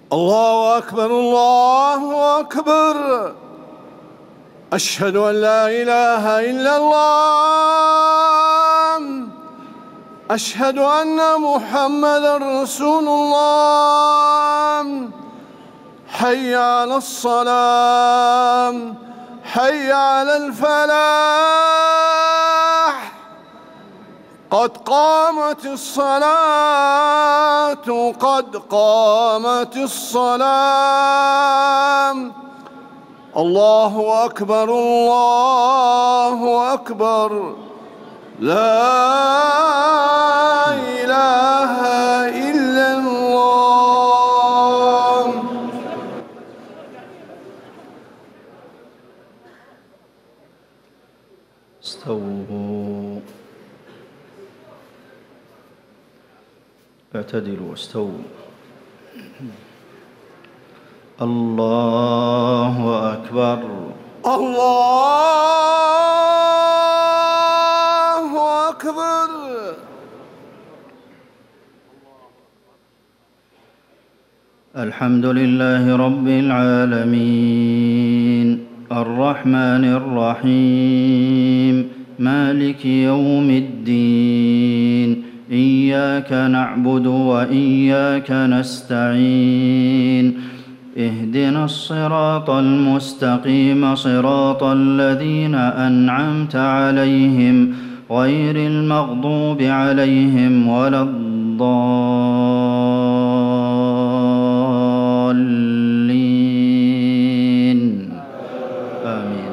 الله أكبر الله أكبر. أشهد أن لا إله إلا الله. أشهد أن محمدًا رسول الله. حي على الصلاة، حي على الفلاح، قد قامت الصلاة، قد قامت الصلاة. الله أكبر الله أكبر. لا إله إلا الله. استووا، اعتدلوا واستووا. الله أكبر الله أكبر. الحمد لله رب العالمين الرحمن الرحيم مالك يوم الدين. إياك نعبد وإياك نستعين. اهدنا الصراط المستقيم صراط الذين أنعمت عليهم غير المغضوب عليهم ولا الضالين. آمين.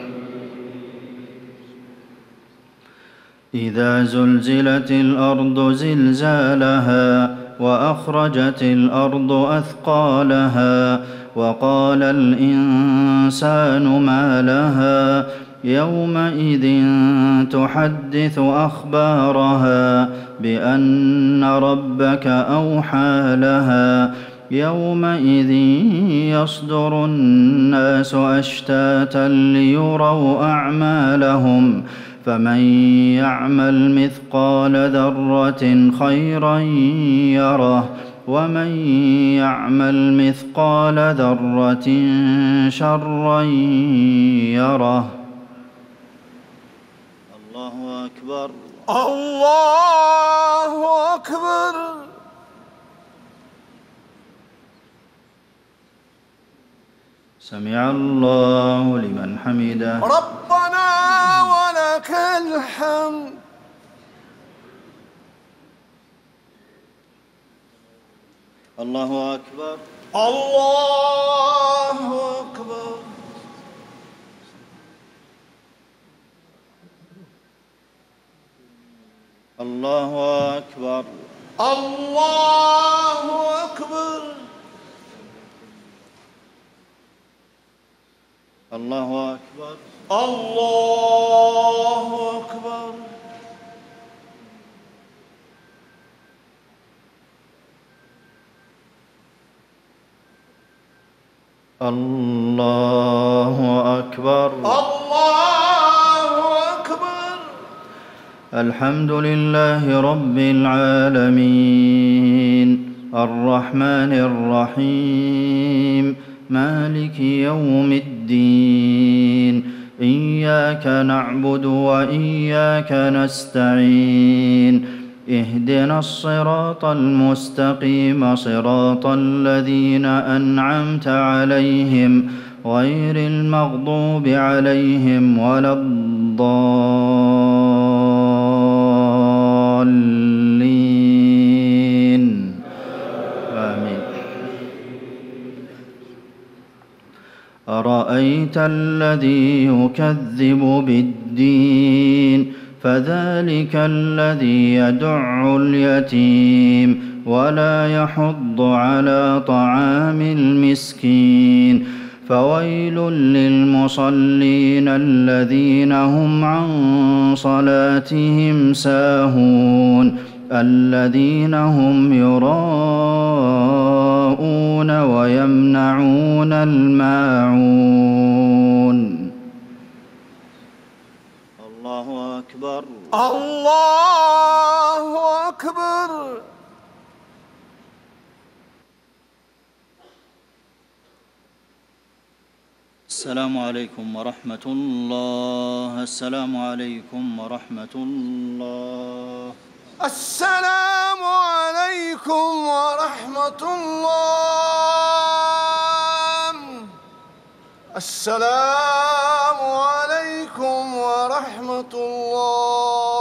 إذا زلزلت الأرض زلزالها وأخرجت الأرض أثقالها وقال الإنسان ما لها يومئذ تحدث أخبارها بأن ربك أوحى لها. يومئذ يصدر الناس أشتاتا ليروا أعمالهم فمن يعمل مثقال ذرة خيرا يره ومن يعمل مثقال ذرة شرا يره. الله أكبر الله أكبر. سمع الله لمن حمده. ربنا ولك الحمد. الله أكبر الله أكبر. الله أكبر الله أكبر. الله أكبر الله أكبر. الله أكبر. الله أكبر. الحمد لله رب العالمين الرحمن الرحيم مالك يوم الدين. إياك نعبد وإياك نستعين. اهدنا الصراط المستقيم صراط الذين أنعمت عليهم غير المغضوب عليهم ولا الضالين. آمين. أرأيت الذي يكذب بالدين فذلك الذي يدع اليتيم ولا يحض على طعام المسكين. فويل للمصلين الذين هم عن صلاتهم ساهون الذين هم يراءون ويمنعون الماعون. الله أكبر الله أكبر. السلام عليكم ورحمة الله. السلام عليكم ورحمة الله. السلام عليكم ورحمة الله. السلام عليكم ورحمة الله.